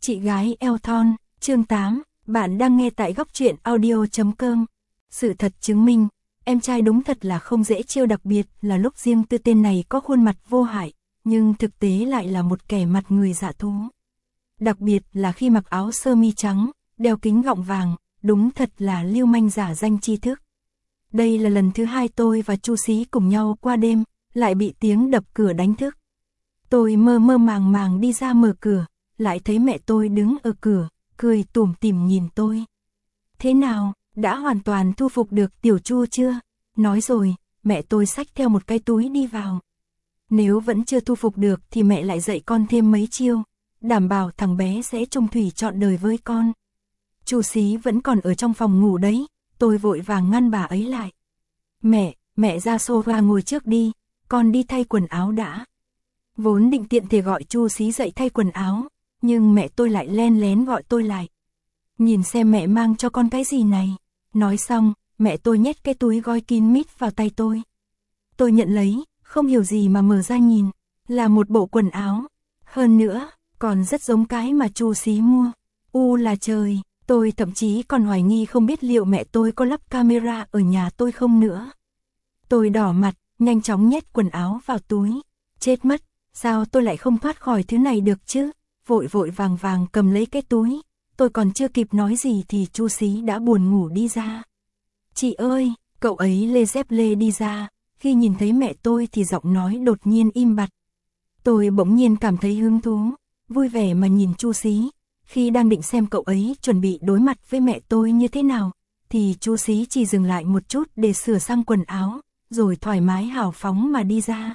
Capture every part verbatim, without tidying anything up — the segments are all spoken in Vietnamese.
Chị gái eo thon, chương tám, bạn đang nghe tại góc truyện audio chấm com. Sự thật chứng minh, em trai đúng thật là không dễ trêu, đặc biệt là lúc riêng tư tên này có khuôn mặt vô hại, nhưng thực tế lại là một kẻ mặt người dạ thú. Đặc biệt là khi mặc áo sơ mi trắng, đeo kính gọng vàng, đúng thật là lưu manh giả danh tri thức. Đây là lần thứ hai tôi và Chu Xí cùng nhau qua đêm, lại bị tiếng đập cửa đánh thức. Tôi mơ mơ màng màng đi ra mở cửa, lại thấy mẹ tôi đứng ở cửa, cười tủm tỉm nhìn tôi. Thế nào, đã hoàn toàn thu phục được tiểu Chu chưa? Nói rồi, mẹ tôi xách theo một cái túi đi vào. Nếu vẫn chưa thu phục được thì mẹ lại dạy con thêm mấy chiêu, đảm bảo thằng bé sẽ chung thủy trọn đời với con. Chu Xí vẫn còn ở trong phòng ngủ đấy, tôi vội vàng ngăn bà ấy lại. Mẹ, mẹ ra sofa ngồi trước đi, con đi thay quần áo đã. Vốn định tiện thể gọi Chu Xí dậy thay quần áo, nhưng mẹ tôi lại len lén gọi tôi lại. Nhìn xem mẹ mang cho con cái gì này. Nói xong, mẹ tôi nhét cái túi gói kín mít vào tay tôi. Tôi nhận lấy, không hiểu gì mà mở ra nhìn, là một bộ quần áo. Hơn nữa, còn rất giống cái mà Chu Xí mua. U là trời, tôi thậm chí còn hoài nghi không biết liệu mẹ tôi có lắp camera ở nhà tôi không nữa. Tôi đỏ mặt, nhanh chóng nhét quần áo vào túi. Chết mất, sao tôi lại không thoát khỏi thứ này được chứ? Vội vội vàng vàng cầm lấy cái túi. Tôi còn chưa kịp nói gì thì Chu Xí đã buồn ngủ đi ra. Chị ơi, cậu ấy lê dép lê đi ra. Khi nhìn thấy mẹ tôi thì giọng nói đột nhiên im bặt. Tôi bỗng nhiên cảm thấy hứng thú, vui vẻ mà nhìn Chu Xí. Khi đang định xem cậu ấy chuẩn bị đối mặt với mẹ tôi như thế nào, thì Chu Xí chỉ dừng lại một chút để sửa sang quần áo, rồi thoải mái hào phóng mà đi ra.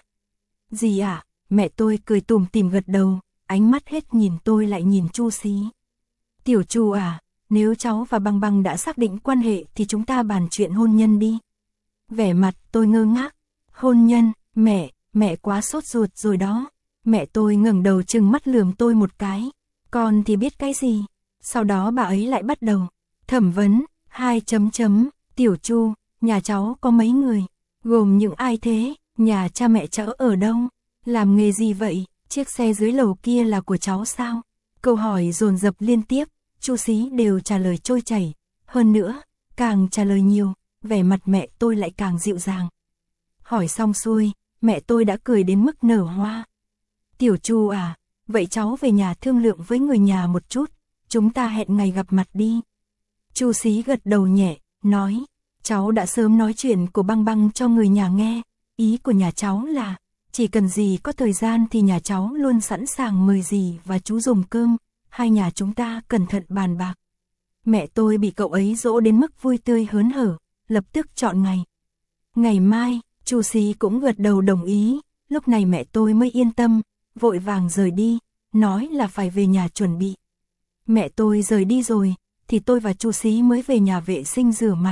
Gì ạ? À? Mẹ tôi cười tủm tỉm gật đầu, ánh mắt hết nhìn tôi lại nhìn Chu Xí. Tiểu Chu à, nếu cháu và Băng Băng đã xác định quan hệ thì chúng ta bàn chuyện hôn nhân đi. Vẻ mặt tôi ngơ ngác. Hôn nhân, mẹ, mẹ quá sốt ruột rồi đó. Mẹ tôi ngẩng đầu trừng mắt lườm tôi một cái. Con thì biết cái gì? Sau đó bà ấy lại bắt đầu thẩm vấn, hai chấm chấm, Tiểu Chu, nhà cháu có mấy người? Gồm những ai thế? Nhà cha mẹ cháu ở đâu? Làm nghề gì vậy? Chiếc xe dưới lầu kia là của cháu sao? Câu hỏi dồn dập liên tiếp, Chu Xí đều trả lời trôi chảy. Hơn nữa, càng trả lời nhiều, vẻ mặt mẹ tôi lại càng dịu dàng. Hỏi xong xuôi, mẹ tôi đã cười đến mức nở hoa. Tiểu Chu à, vậy cháu về nhà thương lượng với người nhà một chút, chúng ta hẹn ngày gặp mặt đi. Chu Xí gật đầu nhẹ, nói, cháu đã sớm nói chuyện của Băng Băng cho người nhà nghe, ý của nhà cháu là, chỉ cần gì có thời gian thì nhà cháu luôn sẵn sàng mời dì và chú dùng cơm, hai nhà chúng ta cẩn thận bàn bạc. Mẹ tôi bị cậu ấy dỗ đến mức vui tươi hớn hở, lập tức chọn ngày. Ngày mai, Chu Xí cũng gật đầu đồng ý, lúc này mẹ tôi mới yên tâm, vội vàng rời đi, nói là phải về nhà chuẩn bị. Mẹ tôi rời đi rồi, thì tôi và Chu Xí mới về nhà vệ sinh rửa mặt.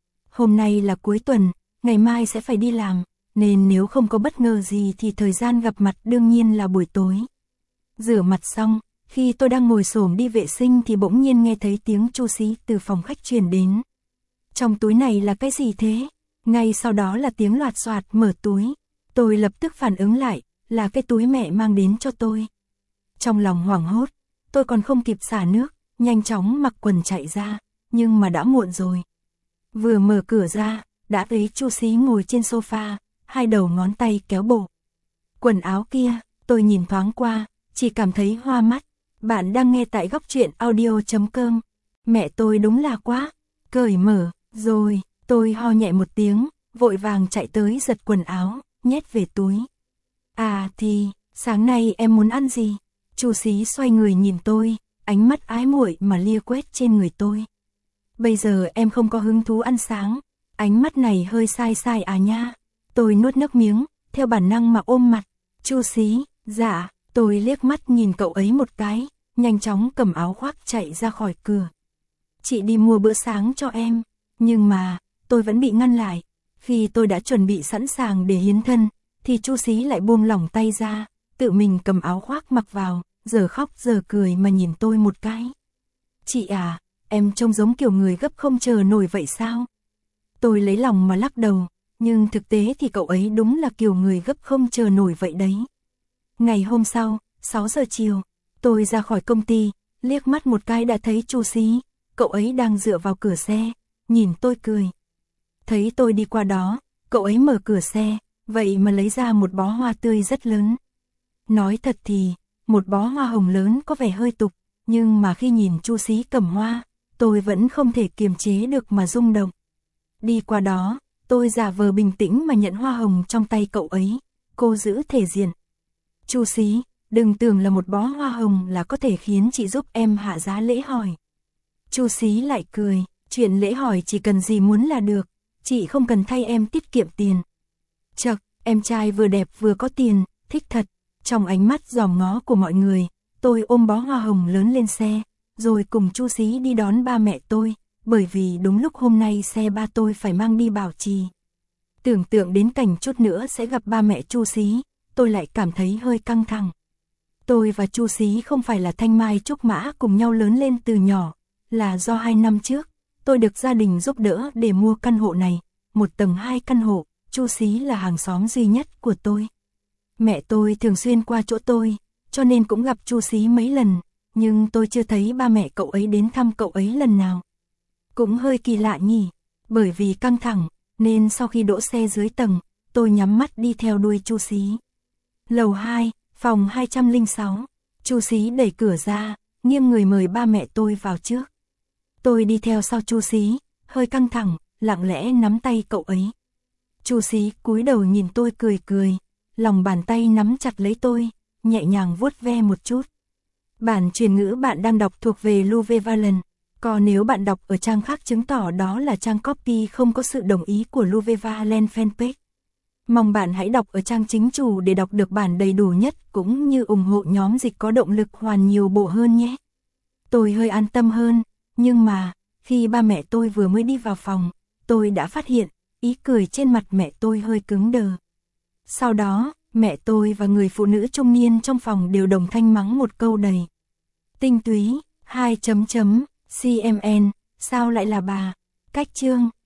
Hôm nay là cuối tuần, ngày mai sẽ phải đi làm, nên nếu không có bất ngờ gì thì thời gian gặp mặt đương nhiên là buổi tối. Rửa mặt xong, khi tôi đang ngồi xổm đi vệ sinh thì bỗng nhiên nghe thấy tiếng Chu Xí từ phòng khách truyền đến. Trong túi này là cái gì thế? Ngay sau đó là tiếng loạt soạt mở túi. Tôi lập tức phản ứng lại, là cái túi mẹ mang đến cho tôi. Trong lòng hoảng hốt, tôi còn không kịp xả nước, nhanh chóng mặc quần chạy ra, nhưng mà đã muộn rồi. Vừa mở cửa ra, đã thấy Chu Xí ngồi trên sofa, hai đầu ngón tay kéo bộ. Quần áo kia, tôi nhìn thoáng qua, chỉ cảm thấy hoa mắt. Bạn đang nghe tại góc truyện audio chấm com. Mẹ tôi đúng là quá, cởi mở, rồi, tôi ho nhẹ một tiếng, vội vàng chạy tới giật quần áo, nhét về túi. À thì, sáng nay em muốn ăn gì? Chu Xí xoay người nhìn tôi, ánh mắt ái muội mà lia quét trên người tôi. Bây giờ em không có hứng thú ăn sáng, ánh mắt này hơi sai sai à nha. Tôi nuốt nước miếng, theo bản năng mà ôm mặt. Chu Xí, dạ, tôi liếc mắt nhìn cậu ấy một cái, nhanh chóng cầm áo khoác chạy ra khỏi cửa. Chị đi mua bữa sáng cho em, nhưng mà, tôi vẫn bị ngăn lại. Khi tôi đã chuẩn bị sẵn sàng để hiến thân, thì Chu Xí lại buông lỏng tay ra, tự mình cầm áo khoác mặc vào, giờ khóc giờ cười mà nhìn tôi một cái. Chị à, em trông giống kiểu người gấp không chờ nổi vậy sao? Tôi lấy lòng mà lắc đầu, nhưng thực tế thì cậu ấy đúng là kiểu người gấp không chờ nổi vậy đấy. Ngày hôm sau, sáu giờ chiều, tôi ra khỏi công ty, liếc mắt một cái đã thấy Chu Xí, cậu ấy đang dựa vào cửa xe, nhìn tôi cười. Thấy tôi đi qua đó, cậu ấy mở cửa xe, vậy mà lấy ra một bó hoa tươi rất lớn. Nói thật thì, một bó hoa hồng lớn có vẻ hơi tục, nhưng mà khi nhìn Chu Xí cầm hoa, tôi vẫn không thể kiềm chế được mà rung động. Đi qua đó, tôi giả vờ bình tĩnh mà nhận hoa hồng trong tay cậu ấy, cô giữ thể diện. Chu Xí, đừng tưởng là một bó hoa hồng là có thể khiến chị giúp em hạ giá lễ hỏi. Chu Xí lại cười, chuyện lễ hỏi chỉ cần gì muốn là được, chị không cần thay em tiết kiệm tiền. Chậc, em trai vừa đẹp vừa có tiền, thích thật. Trong ánh mắt dòm ngó của mọi người, tôi ôm bó hoa hồng lớn lên xe, rồi cùng Chu Xí đi đón ba mẹ tôi, bởi vì đúng lúc hôm nay xe ba tôi phải mang đi bảo trì. Tưởng tượng đến cảnh chút nữa sẽ gặp ba mẹ Chu Xí, tôi lại cảm thấy hơi căng thẳng. Tôi và Chu Xí không phải là thanh mai trúc mã cùng nhau lớn lên từ nhỏ, là do hai năm trước, tôi được gia đình giúp đỡ để mua căn hộ này, một tầng hai căn hộ, Chu Xí là hàng xóm duy nhất của tôi. Mẹ tôi thường xuyên qua chỗ tôi, cho nên cũng gặp Chu Xí mấy lần, nhưng tôi chưa thấy ba mẹ cậu ấy đến thăm cậu ấy lần nào. Cũng hơi kỳ lạ nhỉ, bởi vì căng thẳng, nên sau khi đỗ xe dưới tầng, tôi nhắm mắt đi theo đuôi Chu Xí. Lầu hai, phòng hai trăm lẻ sáu, Chu Xí đẩy cửa ra, nghiêng người mời ba mẹ tôi vào trước. Tôi đi theo sau Chu Xí, hơi căng thẳng, lặng lẽ nắm tay cậu ấy. Chu Xí cúi đầu nhìn tôi cười cười, lòng bàn tay nắm chặt lấy tôi, nhẹ nhàng vuốt ve một chút. Bản truyền ngữ bạn đang đọc thuộc về Louve Valen, còn nếu bạn đọc ở trang khác chứng tỏ đó là trang copy không có sự đồng ý của Louve Valen fanpage. Mong bạn hãy đọc ở trang chính chủ để đọc được bản đầy đủ nhất cũng như ủng hộ nhóm dịch có động lực hoàn nhiều bộ hơn nhé. Tôi hơi an tâm hơn, nhưng mà, khi ba mẹ tôi vừa mới đi vào phòng, tôi đã phát hiện, ý cười trên mặt mẹ tôi hơi cứng đờ. Sau đó, mẹ tôi và người phụ nữ trung niên trong phòng đều đồng thanh mắng một câu đầy tinh túy, hai chấm chấm, xê em en, sao lại là bà, cách chương.